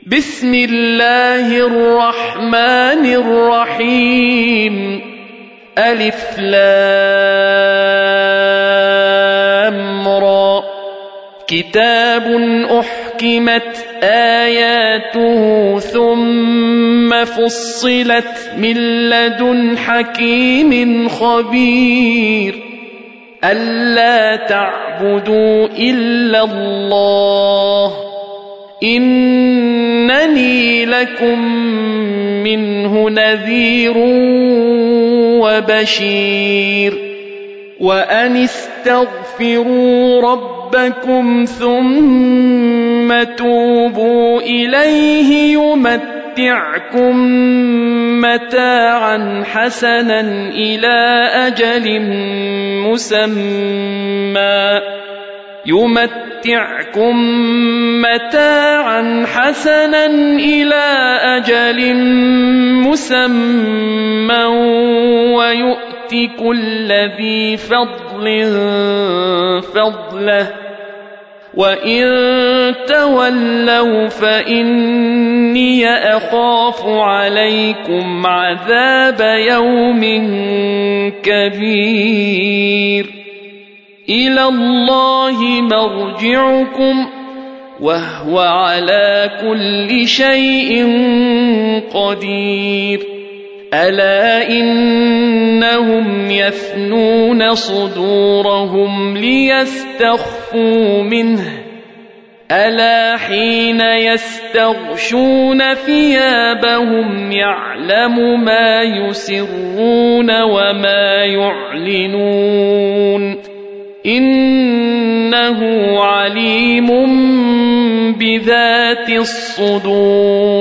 بسم الله الرحمن الرحيم ألف لام را كتاب أحكمت آياته ثم فصلت من لدن حكيم خبير ألا تعبدوا إلا الله إنني لكم منه نذير وبشير وأن استغفروا ربكم ثم توبوا إليه يمتعكم متاعا حسنا إلى أجل مسمى ويؤت كل ذي فضل فضله وإن تولوا فإني أخاف عليكم عذاب يوم كبير إلى الله مرجعكم وهو على كل شيء قدير ألا إنهم يثنون صدورهم ليستخفوا منه ألا حين يستغشون ثيابهم يعلم ما يسرون وما يعلنون إنه عليم بذات الصدور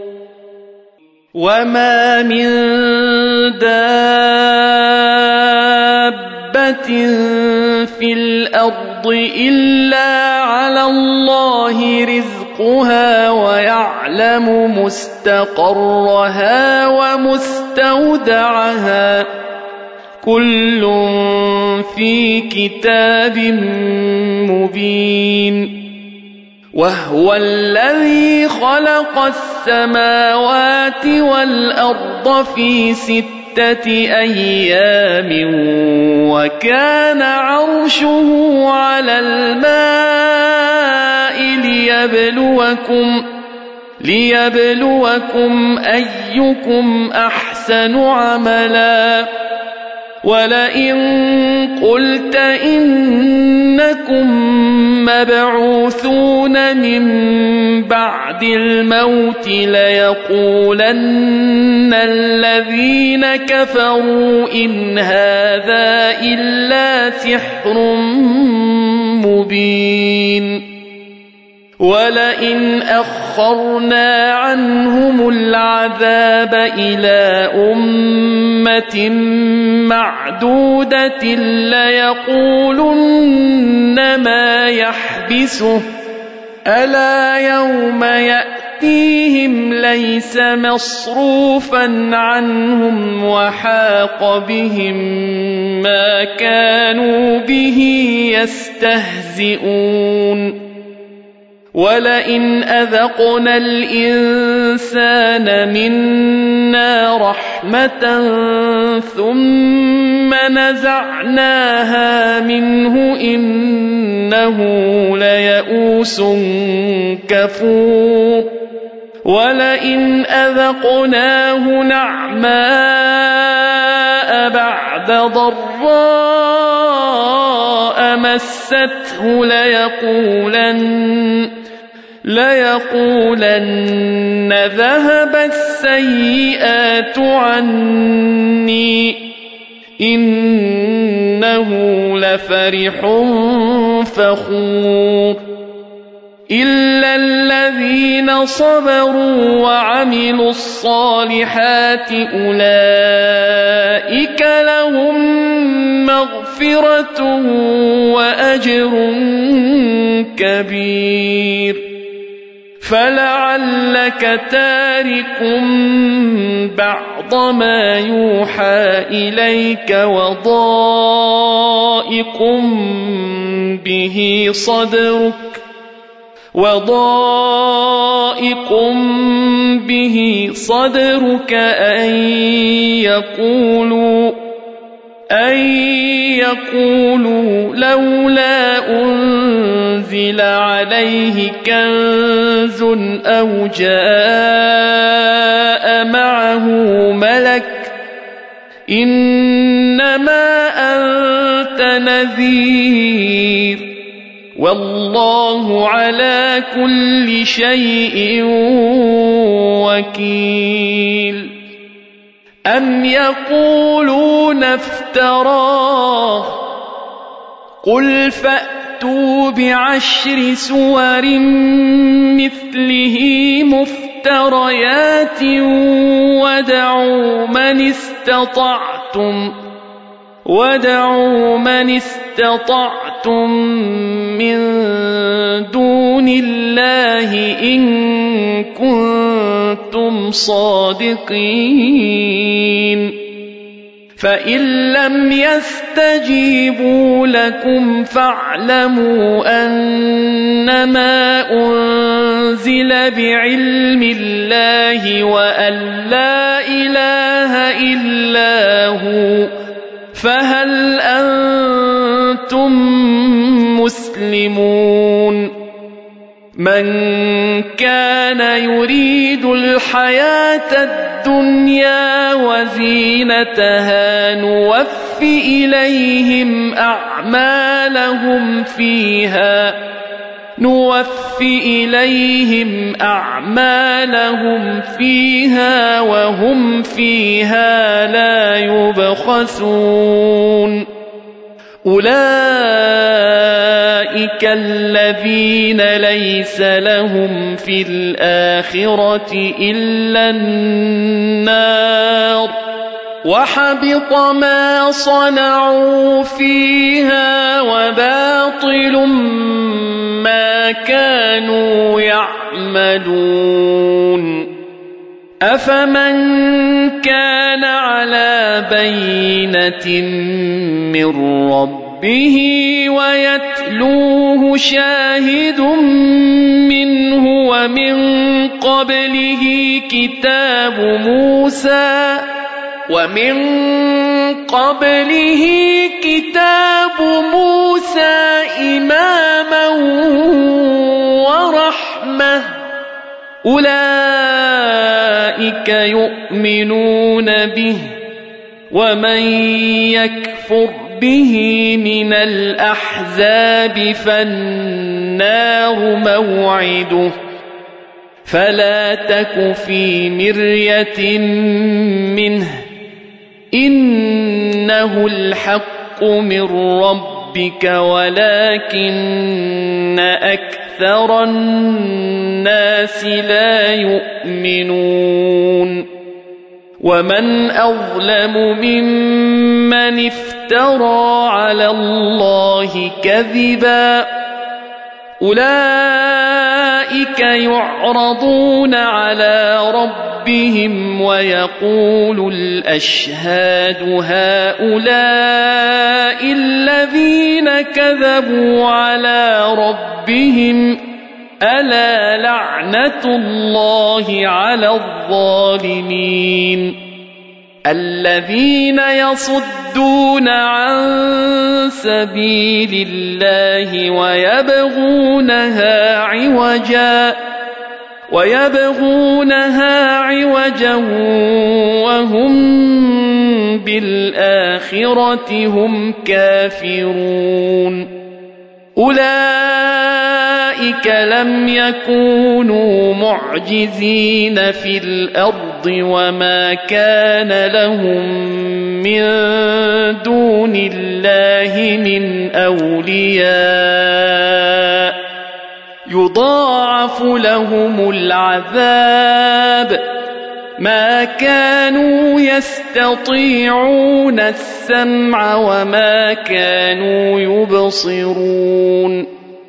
وما من دابة في الأرض إلا على الله رزقها ويعلم مستقرها ومستودعها كل في كتاب مبين وهو الذي خلق السماوات والأرض في 6 أيام وكان عرشه على الماء ليبلوكم أيكم أحسن عملا ولئن قلت إنكم مبعوثون من بعد الموت ليقولن الذين كفروا إن هذا إلا سحر مبين ولئن أخرنا عنهم العذاب إلى أمة معدودة ليقولن ما يحبسه ألا يوم يأتيهم ليس مصروفا عنهم وحاق بهم ما كانوا به يستهزئون ولئن أذقنا الإنسان منا رحمة ثم نزعناها منه إنه ليئوس كفور ولئن أذقناه نعماء بعد ضراء مسته ليقولن ذهب السيئات عني إنه لفرح فخور إلا الذين صبروا وعملوا الصالحات أولئك لهم مغفرة وأجر كبير فلعلك تارك بعض ما يوحى إليك وضائق به صدرك وضائق به صدرك أن يقولوا لولا أنزل عليه كنز أو جاء معه ملك إنما أنت نذير والله على كل شيء وكيل أم يقولون افتراه قل فأتوا بعشر سور مثله مفتريات ودعوا من استطعتم من دون الله إن كنتم صادقين فإن لم يستجيبوا لكم فاعلموا أنما أنزل بعلم الله وأن لا إله إلا هو فهل أنتم مسلمون من كان يريد الحياة الدنيا وزينتها نوف إليهم أعمالهم فيها وهم فيها لا يبخسون أولئك الذين ليس لهم في الآخرة إلا النار وحبط ما صنعوا فيها وباطل ما كانوا يعملون أفمن كان على بينة من ربه ويتلوه شاهد منه ومن قبله كتاب موسى إماما ورحمة أولئك يؤمنون به ومن يكفر به من الأحزاب فالنار موعده فلا تك في مرية منه إنه الحق من ربك ولكن أكثر الناس لا يؤمنون ومن أظلم ممن افترى على الله كذبا أولئك يعرضون على ربهم ويقول الأشهاد هؤلاء الذين كذبوا على ربهم ألا لعنة الله على الظالمين الذين يصدون عن سبيل الله ويبغونها عوجا وهم بالآخرة هم كافرون أولئك لم يكونوا معجزين في الأرض وما كان لهم من دون الله من أولياء يضاعف لهم العذاب ما كانوا يستطيعون السمع وما كانوا يبصرون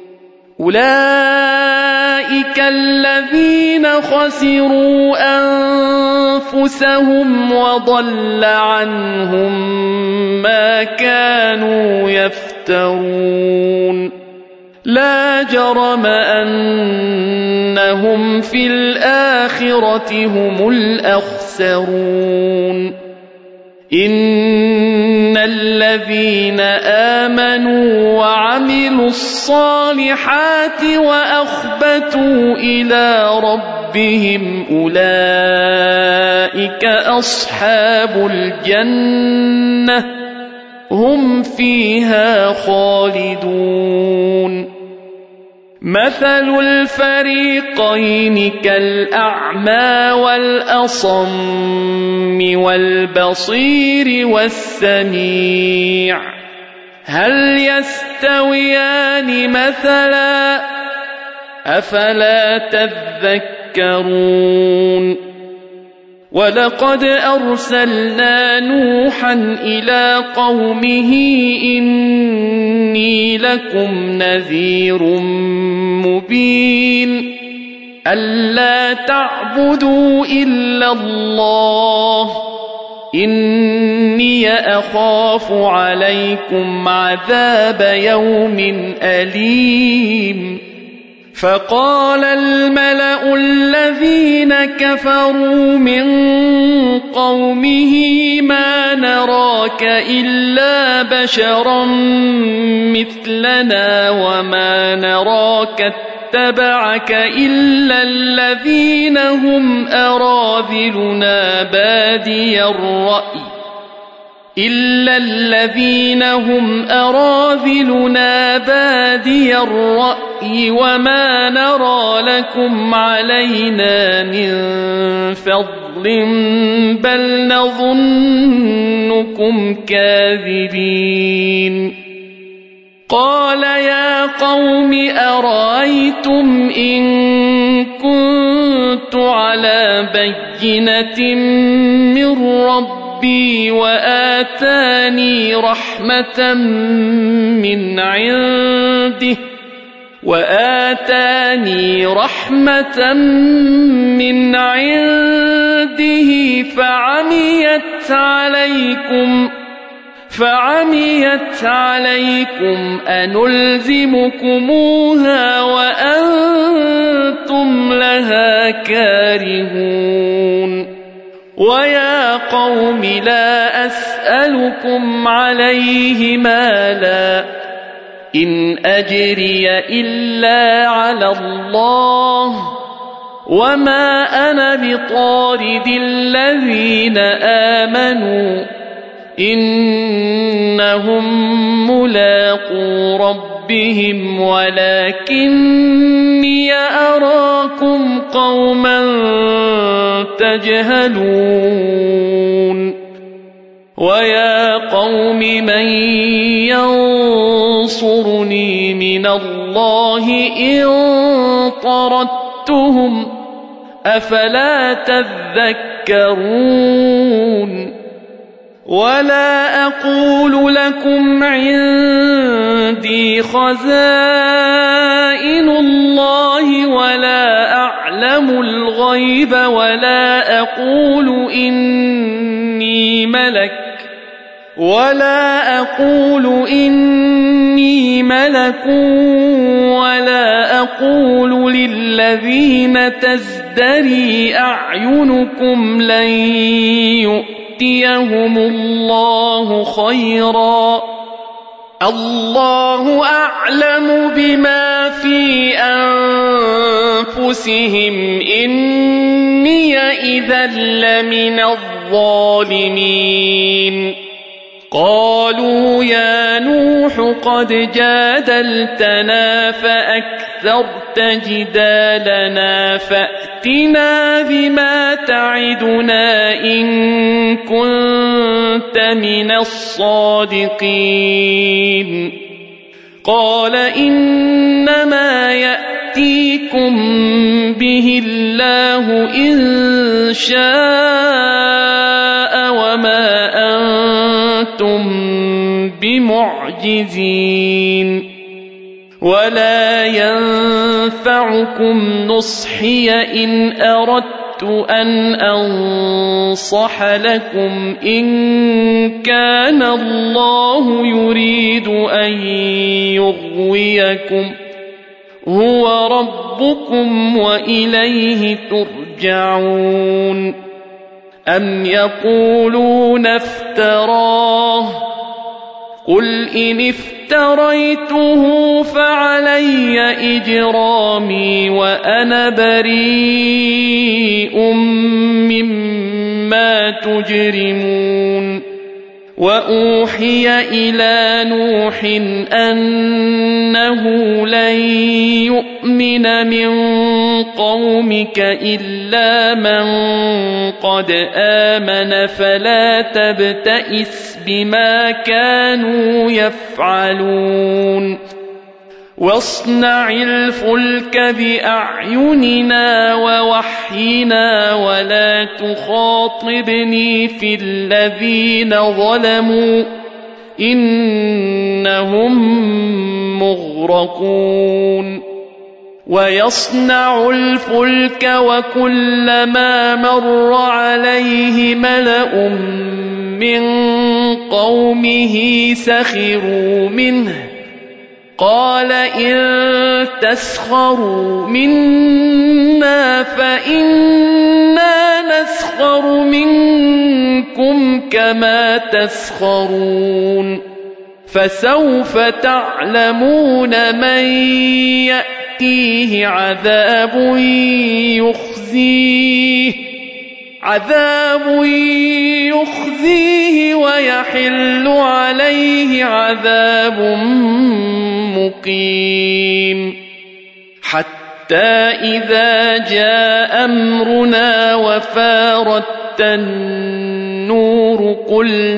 أولئك الذين خسروا أنفسهم وضل عنهم ما كانوا يفترون لا جرم أنهم في الآخرة هم الأخسرون إن الذين آمنوا وعملوا الصالحات وأخبتوا إلى ربهم أولئك أصحاب الجنة هم فيها خالدون مثل الفريقين كالأعمى والأصم والبصير والسميع هل يستويان مثلا أفلا تذكرون ولقد أرسلنا نوحا إلى قومه إني لكم نذير مبين ألا تعبدوا إلا الله إني أخاف عليكم عذاب يوم أليم فقال الملأ الذين كفروا من قومه ما نراك إلا بشرا مثلنا وما نراك اتبعك إلا الذين هم أراذلنا بادي الرأي وما نرى لكم علينا من فضل بل نظنكم كاذبين قال يا قوم أرأيتم إن كنت على بينة من ربي وآتاني رحمة من عنده فعميت عليكم أنلزمكموها وأنتم لها كارهون ويا قوم لا أسألكم عليه مالا إن أجري إلا على الله وما أنا بطارد الذين آمنوا إنهم ملاقو ربهم ولكني أراكم قوما تجهلون ويا قوم من ينصرني من الله إن طردتهم أفلا تذكرون ولا أقول لكم عندي خزائن الله ولا أعلم الغيب ولا أقول إني ملك ولا أقول للذين تزدري أعينكم لن يؤتيهم الله خيرا الله أعلم بما في أنفسهم إني إذا لمن الظالمين قالوا يا نوح قد جادلتنا فأكثرت جدالنا فأتنا بما تعدنا إن كنت من الصادقين قال إنما يأتيكم به الله إن شاء وما أنتم بمعجزين ولا ينفعكم نصحي إن أردت أن أنصح لكم إن كان الله يريد أن يغويكم هو ربكم وإليه ترجعون أم يقولون افتراه قل إن افتريته فعلي إجرامي وأنا بريء مما تجرمون وأوحي إلى نوح أنه لن يؤمن من قومك إلا من قد آمن فلا تبتئس بما كانوا يفعلون واصنع الفلك بأعيننا ووحينا ولا تخاطبني في الذين ظلموا إنهم مغرقون ويصنع الفلك وكلما مر عليه ملأ من قومه سخروا منه قال إن تسخروا منا فإنا نسخر منكم كما تسخرون فسوف تعلمون من يأتيه عذاب يخزيه ويحل عليه عذاب مقيم حتى إذا جاء أمرنا وفارت النور قل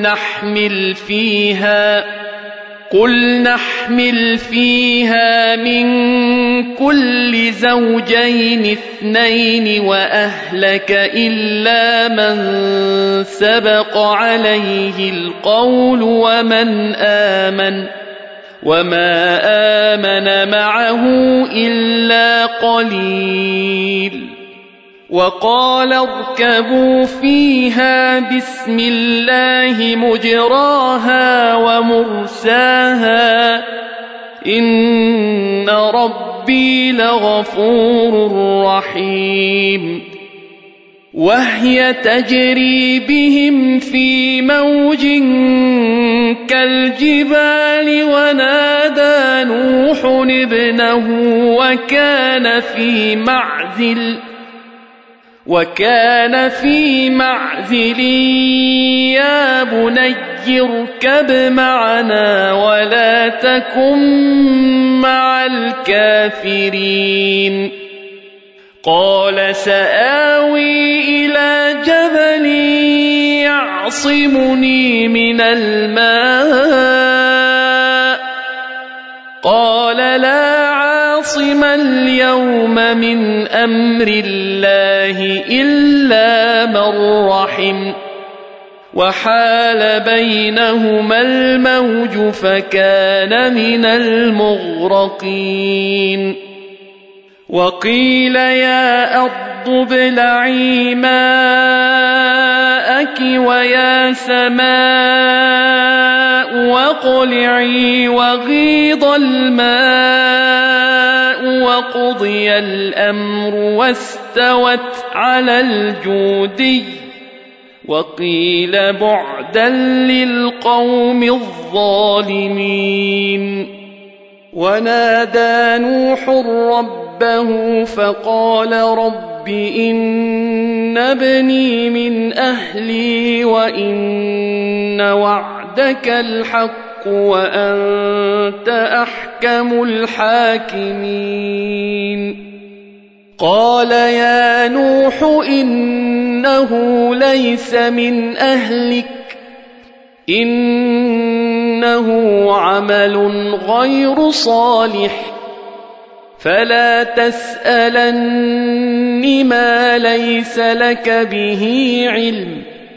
نحمل فيها من كل زوجين اثنين وأهلك إلا من سبق عليه القول وما آمن معه إلا قليل وقال اركبوا فيها بسم الله مجراها ومرساها إن ربي لغفور رحيم وهي تجري بهم في موج كالجبال ونادى نوح ابنه وكان في معزل يا بني اركب معنا ولا تكن مع الكافرين قال سآوي إلى جبل يعصمني من الماء قال لا عاصم اليوم من أمر الله إلا من رحم وحال بينهما الموج فكان من المغرقين وقيل يا أرض ابلعي ماءك ويا سماء واقلعي وغيض الماء وقضي الأمر واستوت على الجودي وقيل بعدا للقوم الظالمين ونادى نوح ربه فقال رب إن ابني من أهلي وإن وعدك الحق وأنت أحكم الحاكمين قال يا نوح إنه ليس من أهلك إنه عمل غير صالح فلا تسألن ما ليس لك به علم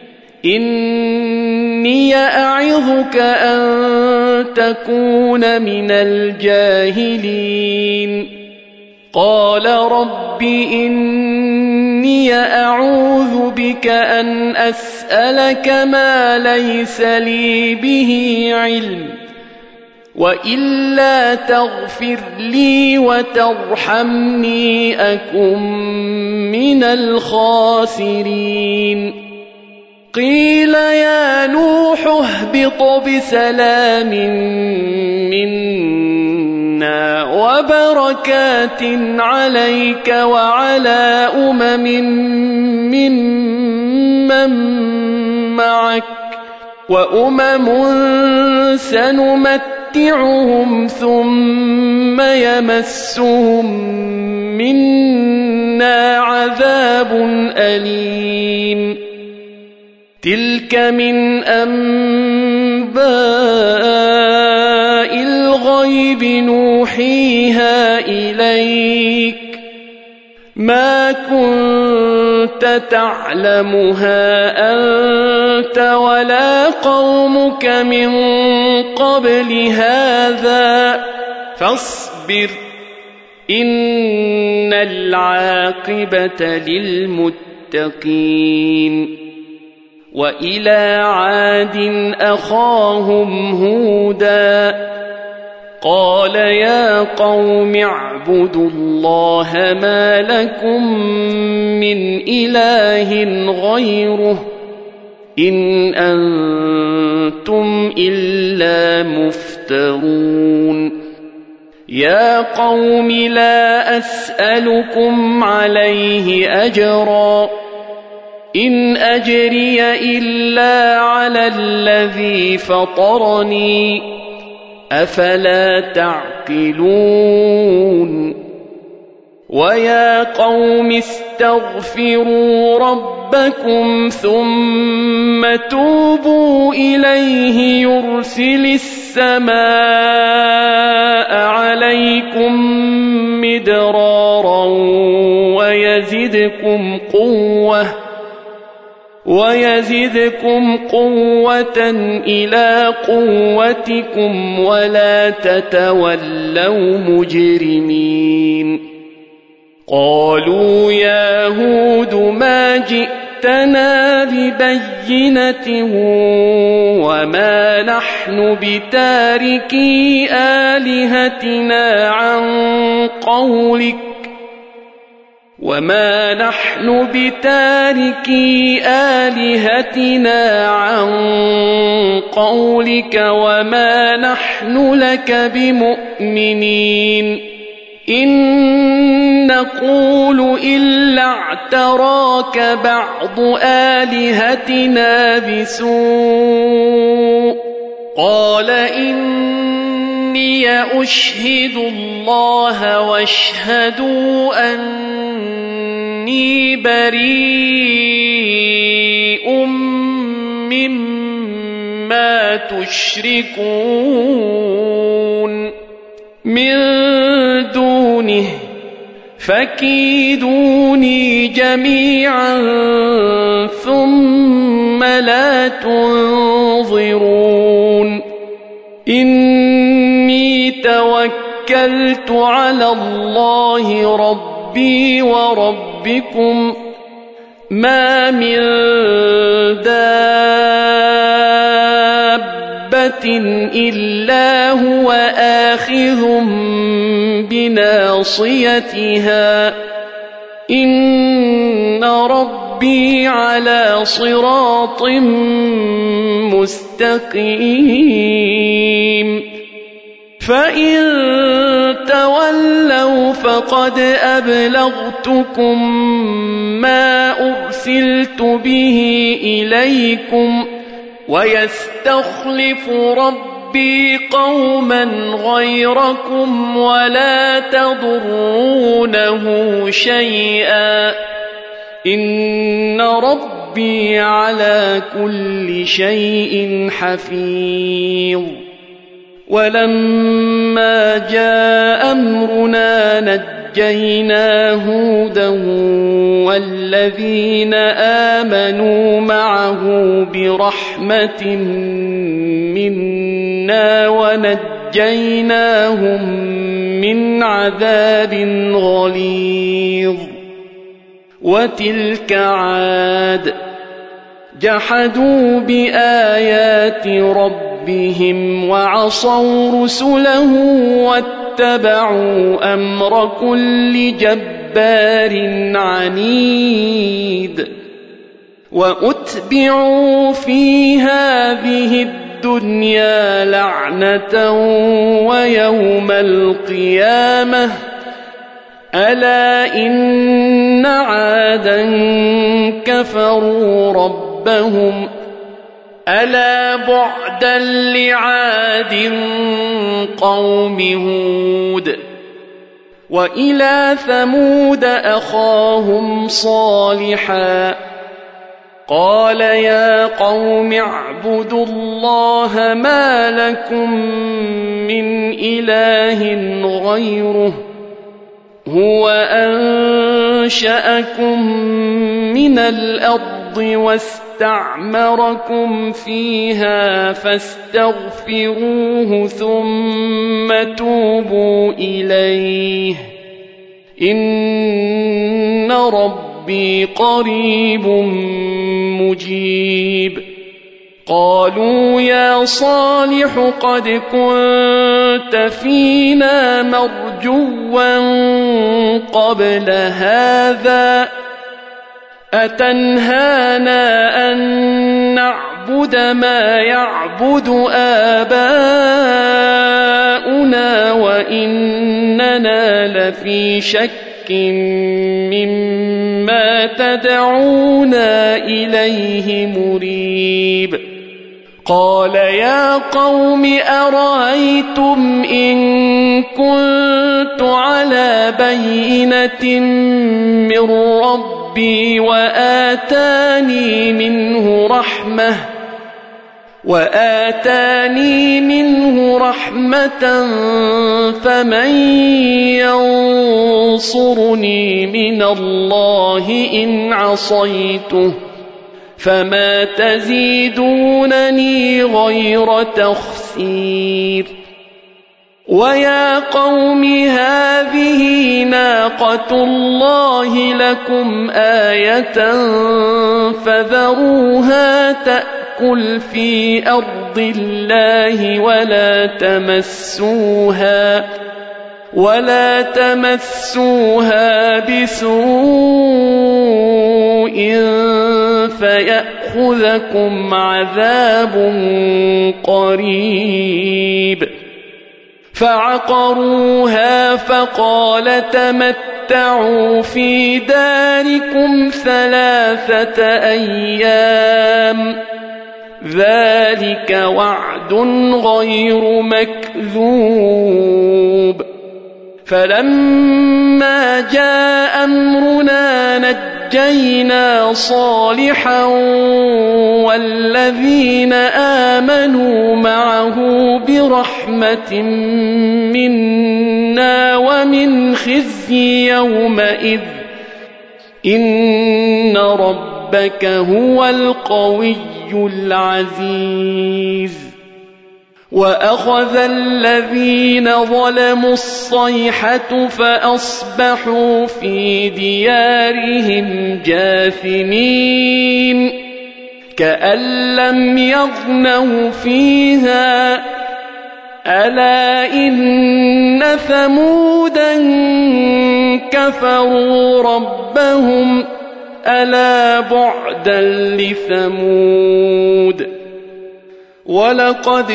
إني أعظك أن تكون من الجاهلين قال رب إني أعوذ بك أن أسألك ما ليس لي به علم وإلا تغفر لي وترحمني أكن من الخاسرين قيل يا نوح اهبط بسلام منا وبركات عليك وعلى ممن معك وأمم سنمتعهم ثم يمسهم منا عذاب أليم تلك من أنباء الغيب نوحيها إليك ما كنت تعلمها أنت ولا قومك من قبل هذا فاصبر إن العاقبة للمتقين وإلى عاد أخاهم هودا قال يا قوم اعبدوا الله ما لكم من إله غيره إن أنتم إلا مفترون يا قوم لا أسألكم عليه أجرا إن أجري إلا على الذي فطرني أفلا تعقلون ويا قوم استغفروا ربكم ثم توبوا إليه يرسل السماء عليكم مدرارا ويزدكم قوة إلى قوتكم ولا تتولوا مجرمين قالوا يا هود ما جئتنا ببينة وما نحن بتاركي آلهتنا عن قولك وما نحن لك بمؤمنين إن نقول إلا اعتراك بعض آلهتنا بسوء قال إني أشهد الله واشهدوا أني بريء مما تشركون من دونه فكيدوني جميعا ثم لا تنظرون إني توكلت على الله ربي وربكم ما من دابة إلا هو آخذ بناصيتها إن ربي على صراط مستقيم فإن تولوا فقد أبلغتكم ما أرسلت به إليكم ويستخلف ربي قوما غيركم ولا تضرونه شيئا إن ربي على كل شيء حفيظ ولما جاء أمرنا نجينا هودا والذين آمنوا معه برحمة منا ونجيناهم من عذاب غليظ وتلك عاد جحدوا بآيات ربهم ربهم وعصوا رسله واتبعوا أمر كل جبار عنيد وأتبعوا في هذه الدنيا لعنة ويوم القيامة ألا إن عادا كفروا ربهم ألا بعدا لعاد قوم هود وإلى ثمود أخاهم صالحا قال يا قوم اعبدوا الله ما لكم من إله غيره هو أنشأكم من الأرض واستعمركم فيها فاستغفروه ثم توبوا إليه إن ربي قريب مجيب قالوا يا صالح قد كنت فينا مرجوا قبل هذا أتنهانا أن نعبد ما يعبد آباؤنا وإننا لفي شك مما تدعونا إليه مريب قال يا قوم أرأيتم إن كنت على بينة من ربي وآتاني منه رحمة فمن ينصرني من الله إن عصيته فما تزيدونني غير تخسير ويا قوم هذه ناقة الله لكم آية فذروها تأكل في أرض الله ولا تمسوها بسوء فيأخذكم عذاب قريب فعقروها فقال تمتعوا في داركم 3 أيام ذلك وعد غير مكذوب فلما جاء أمرنا نجينا صالحا والذين آمنوا معه برحمة منا ومن خزي يومئذ إن ربك هو القوي العزيز وأخذ الذين ظلموا الصيحة فأصبحوا في ديارهم جاثمين كأن لم يغنوا فيها ألا إن ثمودا كفروا ربهم ألا بعدا لثمود ولقد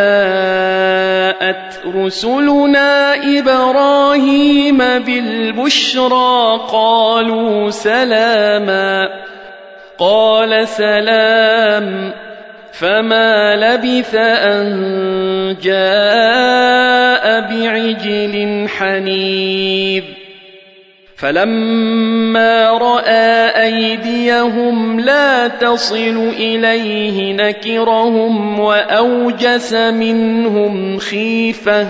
جاءت رسلنا إبراهيم بالبشرى قالوا سلاما قال سلام فما لبث أن جاء بعجل حنيذ فلما رأى أيديهم لا تصل إليه نكرهم وأوجس منهم خيفة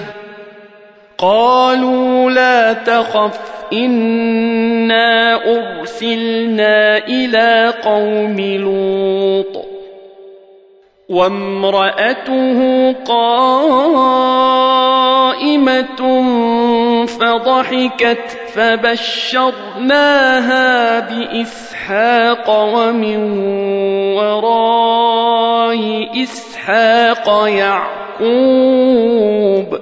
قالوا لا تخف إنا أرسلنا إلى قوم لوط وامرأته قائمة فضحكت فبشرناها بإسحاق ومن وراء إسحاق وإسحاق يعقوب.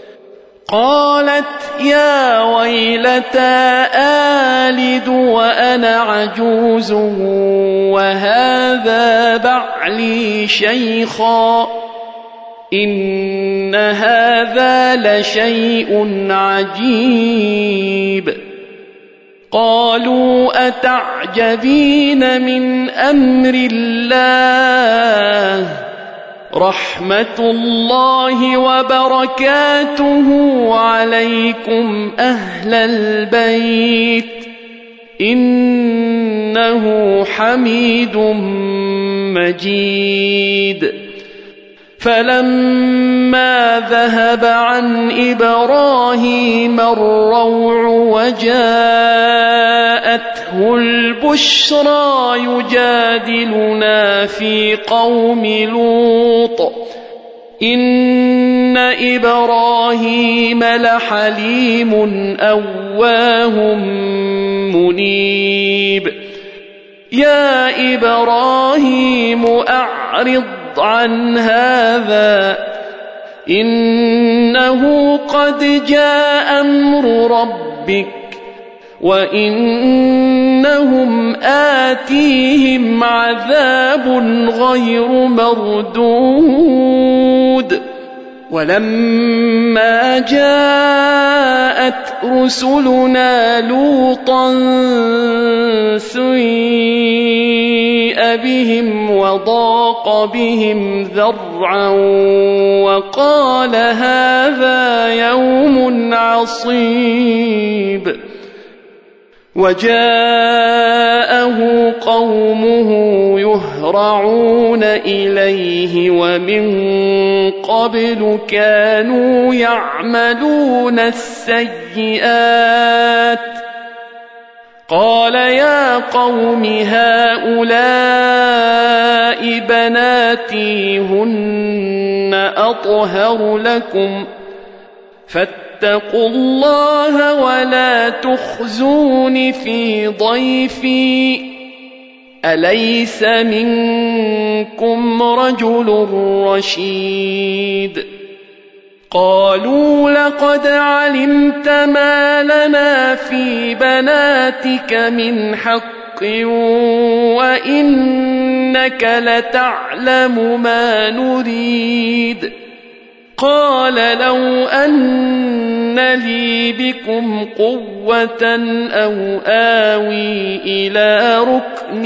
قالت يا ويلتى آلد وأنا عجوز وهذا بعلي شيخا إن هذا لشيء عجيب. قالوا أتعجبين من أمر الله رحمة الله وبركاته عليكم أهل البيت إنه حميد مجيد. فلما ذهب عن إبراهيم الروع وجاءته البشرى يجادلنا في قوم لوط إن إبراهيم لحليم أواه منيب. يا إبراهيم أعرض عن هذا إنه قد جاء أمر ربك وإنهم آتيهم عذاب غير مردود. ولما جاءت رسلنا لوطا سيء بهم وضاق بهم ذرعا وقال هذا يوم عصيب. وجاءه قومه يهرعون إليه ومن قبل كانوا يعملون السيئات. قال يا قوم هؤلاء بناتي هن أطهر لكم فاتقوا الله ولا تخزون في ضيفي أليس منكم رجل رشيد. قالوا لقد علمت ما لنا في بناتك من حق وإنك لتعلم ما نريد. قال لو أن لي بكم قوة أو آوي إلى ركن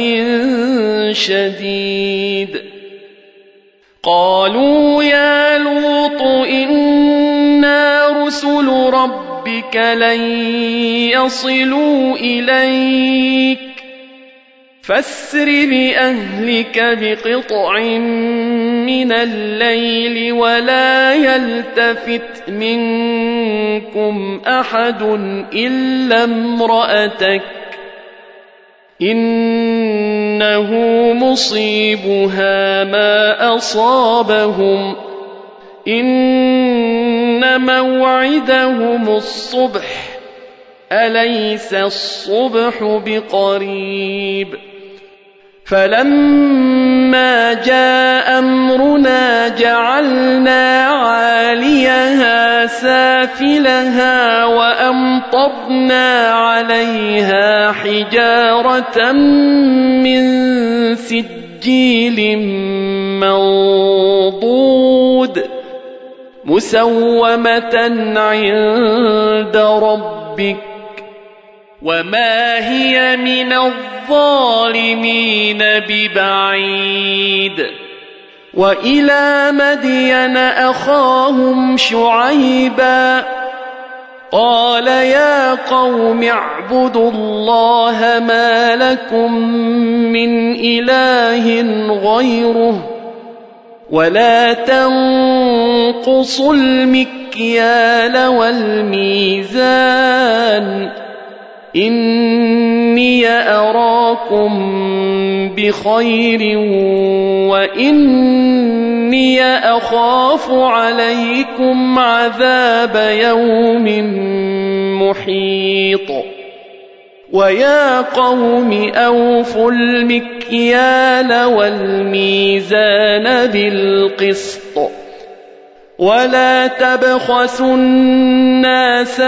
شديد. قالوا يا لوط إنا رسل ربك لن يصلوا إليك فاسر بأهلك بقطع من الليل ولا يلتفت منكم أحد إلا امرأتك إنه مصيبها ما أصابهم إن موعدهم الصبح أليس الصبح بقريب. فلما جاء أمرنا جعلنا عاليها سافلها وأمطرنا عليها حجارة من سجيل منضود مسومة عند ربك وما هي من الظالمين ببعيد. وإلى مدين أخاهم شعيبا قال يا قوم اعبدوا الله ما لكم من إله غيره ولا تنقصوا المكيال والميزان إني أراكم بخير وإني أخاف عليكم عذاب يوم محيط. ويا قوم أوفوا المكيال والميزان بالقسط ولا تبخسوا الناس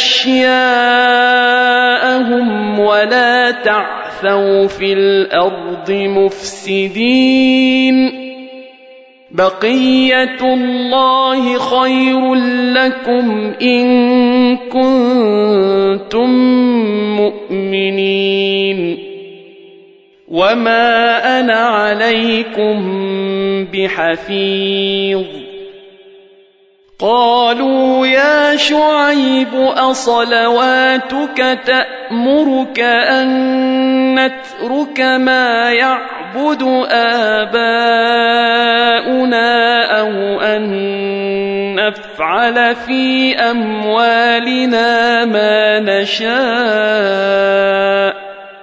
أشياءهم ولا تعثوا في الأرض مفسدين بقية الله خير لكم إن كنتم مؤمنين وما أنا عليكم بحفيظ قالوا يا شعيب أصلواتك تأمرك أن نترك ما يعبد آباؤنا أو أن نفعل في أموالنا ما نشاء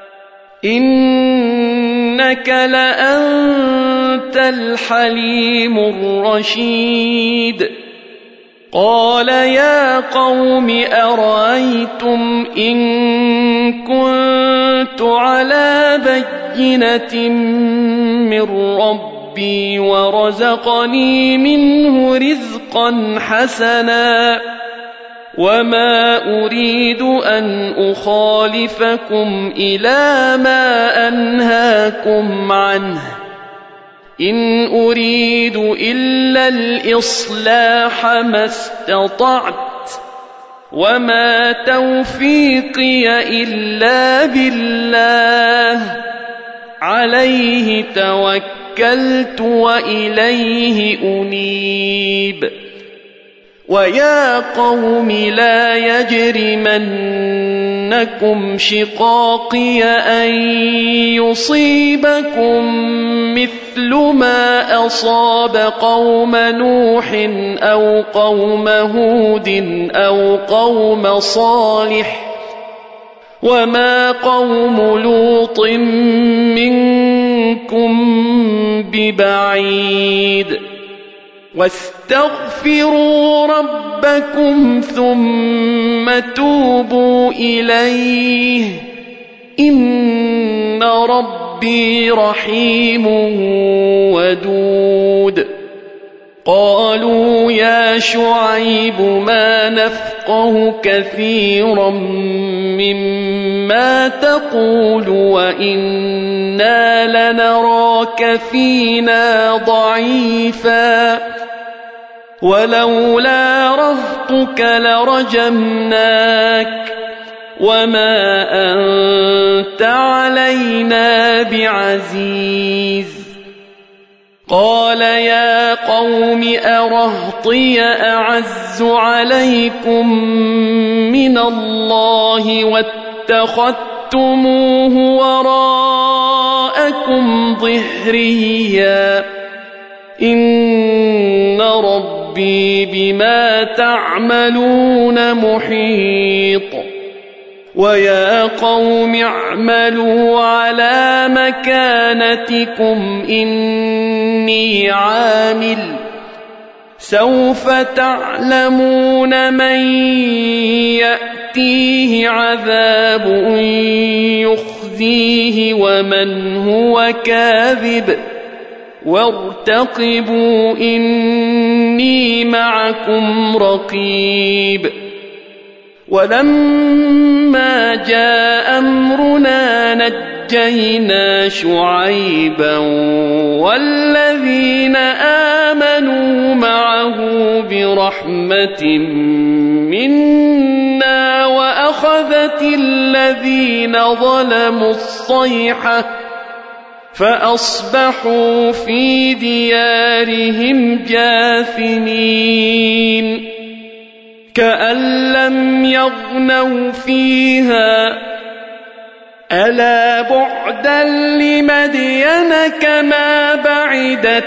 إنك لأنت الحليم الرشيد قال يا قوم أرأيتم إن كنت على بينة من ربي ورزقني منه رزقا حسنا وما أريد أن أخالفكم إلى ما أنهاكم عنه إن أريد إلا الإصلاح ما استطعت وما توفيقي إلا بالله عليه توكلت وإليه أنيب ويا قوم لا يجرمنكم شقاقي أن يصيبكم مثل ما أصاب قوم نوح أو قوم هود أو قوم صالح وما قوم لوط منكم ببعيد واستغفروا ربكم ثم توبوا إليه إن ربي رحيم ودود قالوا يا شعيب ما نفقه كثيرا مما تقول وإنا لنراك فينا ضعيفا ولولا رهطك لرجمناك وما أنت علينا بعزيز قال يا قوم أرهطي أعز عليكم من الله واتخذتموه وراءكم ظهريا إن ربي بما تعملون محيط ويا قوم اعملوا على مكانتكم إني عامل سوف تعلمون من يأتيه عذاب يخزيه ومن هو كاذب وارتقبوا إني معكم رقيب ولما جاء أمرنا نجينا شعيبا والذين آمنوا معه برحمة منا وأخذت الذين ظلموا الصيحة فأصبحوا في ديارهم جاثمين كأن لم يغنوا فيها ألا بعدا لمدين كما بعدت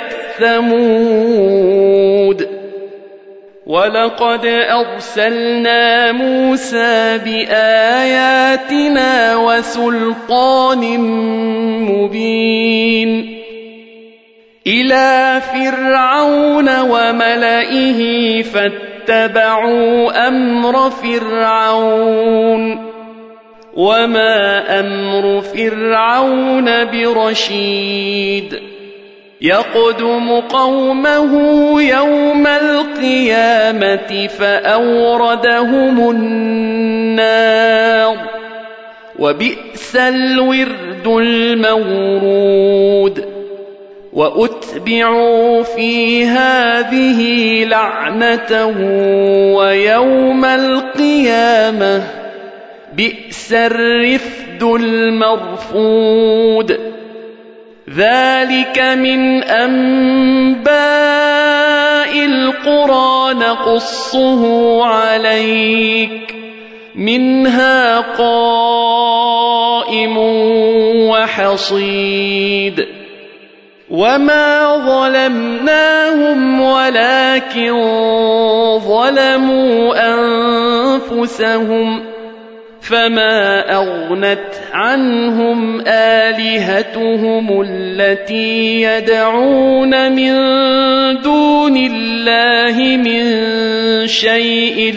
ثمود ولقد أرسلنا موسى بآياتنا وسلطان مبين إلى فرعون وملئه فاتبعوا أمر فرعون وما أمر فرعون برشيد يقدم قومه يوم القيامة فأوردهم النار وبئس الورد المورود وأتبعوا في هذه لعنة ويوم القيامة بئس الرفد المرفود ذلك من أنباء القرى نقصه عليك منها قائم وحصيد وما ظلمناهم ولكن ظلموا أنفسهم فما أغنت عنهم آلهتهم التي يدعون من دون الله من شيء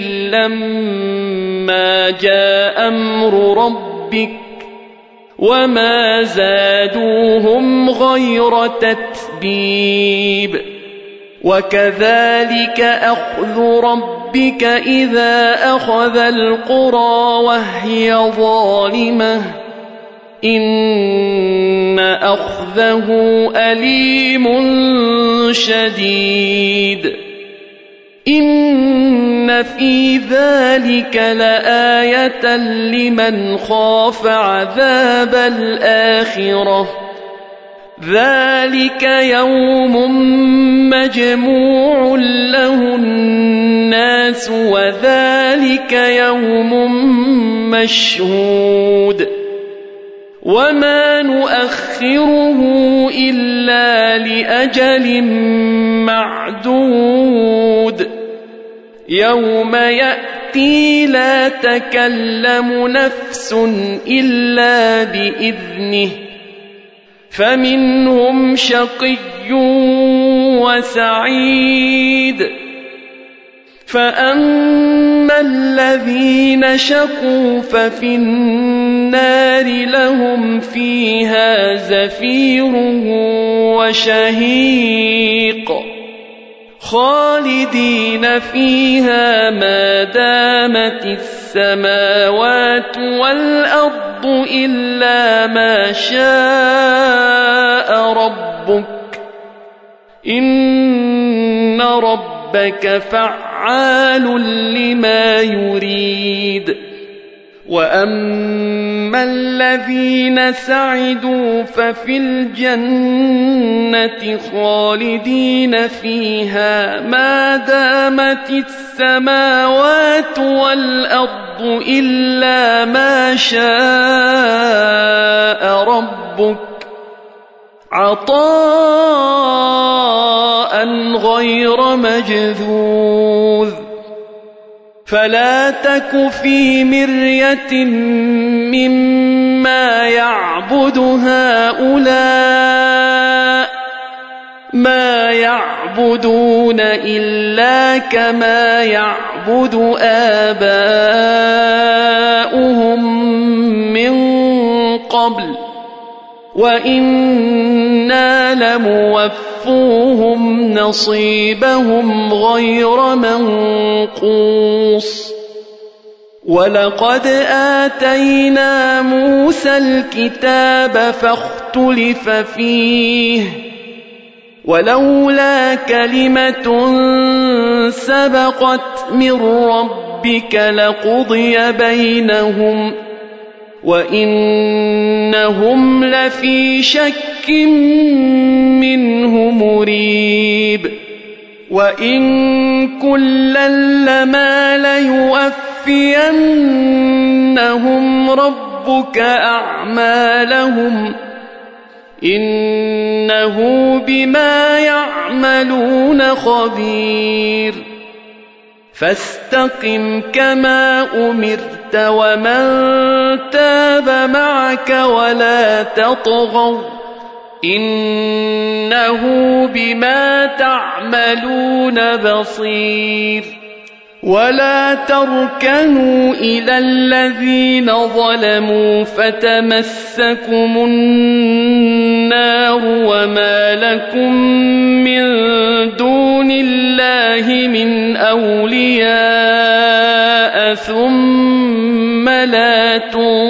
لما جاء أمر ربك وما زادوهم غير تتبيب وكذلك أخذ ربك إذا أخذ القرى وهي ظالمة إن أخذه أليم شديد إن في ذلك لآية لمن خاف عذاب الآخرة ذلك يوم مجموع له الناس وذلك يوم مشهود وما نؤخره إلا لأجل معدود يوم يأتي لا تكلم نفس إلا بإذنه فمنهم شقي وسعيد فأما الذين شقوا ففي النار لهم فيها زفير وشهيق خالدين فيها ما دامت السماوات والأرض إلا ما شاء ربك إن ربك فعال لما يريد وأما الذين سعدوا ففي الجنة خالدين فيها ما دامت السماوات والأرض إلا ما شاء ربك عطاء غير مجذوذ فلا تك في مرية مما يعبد هؤلاء ما يعبدون إلا كما يعبد آباؤهم من قبل وإنا لموفوهم نصيبهم غير منقوص ولقد آتينا موسى الكتاب فاختلف فيه ولولا كلمة سبقت من ربك لقضي بينهم وإنهم لفي شك منه مريب وإن كلا لما ليوفينهم ربك أعمالهم إنه بما يعملون خبير فاستقم كما أمرت ومن تاب معك ولا تطغوا إنه بما تعملون بصير ولا تركنوا إلى الذين ظلموا فتمسكم النار وما لكم من دون الله من أولياء ثم لا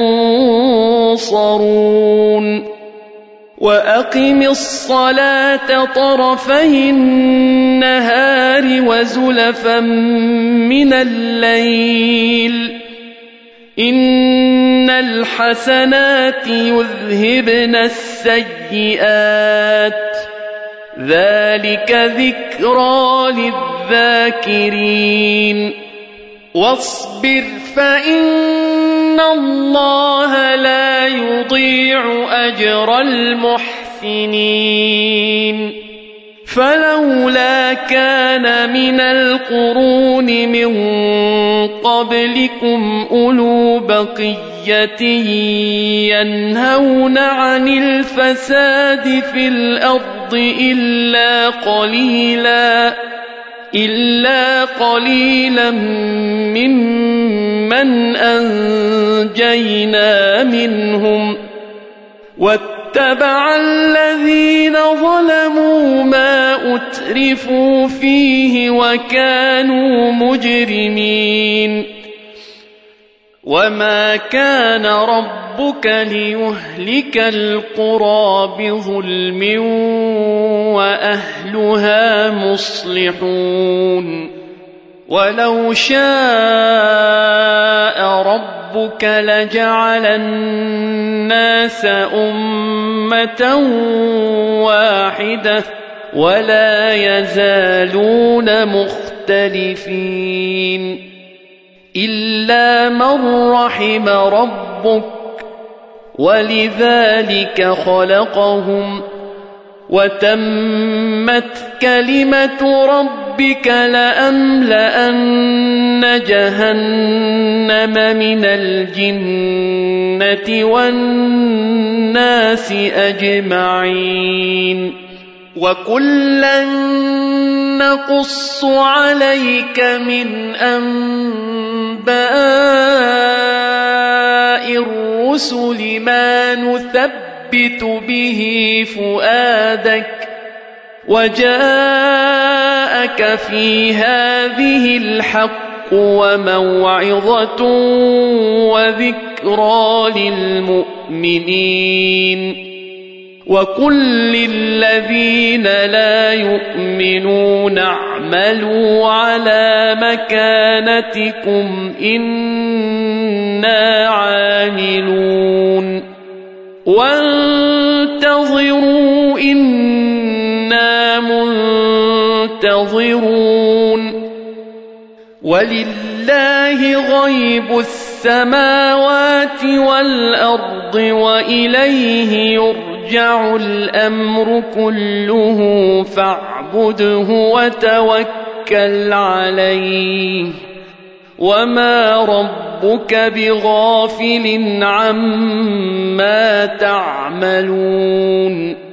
تنصرون وأقم الصلاة طرفي النهار وزلفا من الليل إن الحسنات يذهبن السيئات ذلك ذكرى للذاكرين واصبر فإن الله لا يضيع أجر المحسنين فلولا كان من القرون من قبلكم أولو بقية ينهون عن الفساد في الأرض إلا قليلا ممن أنجينا منهم واتبع الذين ظلموا ما أترفوا فيه وكانوا مجرمين وما كان ربك ليهلك القرى بظلم وأهلها مصلحون ولو شاء ربك لجعل الناس أمة واحدة ولا يزالون مختلفين إلا من رحم ربك ولذلك خلقهم وتمت كلمة ربك لأملأن جهنم من الجنة والناس أجمعين وكلا نقص عليك من أنباء الرسل ما نثبت به فؤادك وجاءك في هذه الحق وموعظة وذكرى للمؤمنين وقل للذين لا يؤمنون اعملوا على مكانتكم إنا عاملون وانتظروا إنا منتظرون ولله غيب السماوات والأرض وإليه يرجع الأمر كله فاعبده وتوكل عليه وما ربك بغافل عما تعملون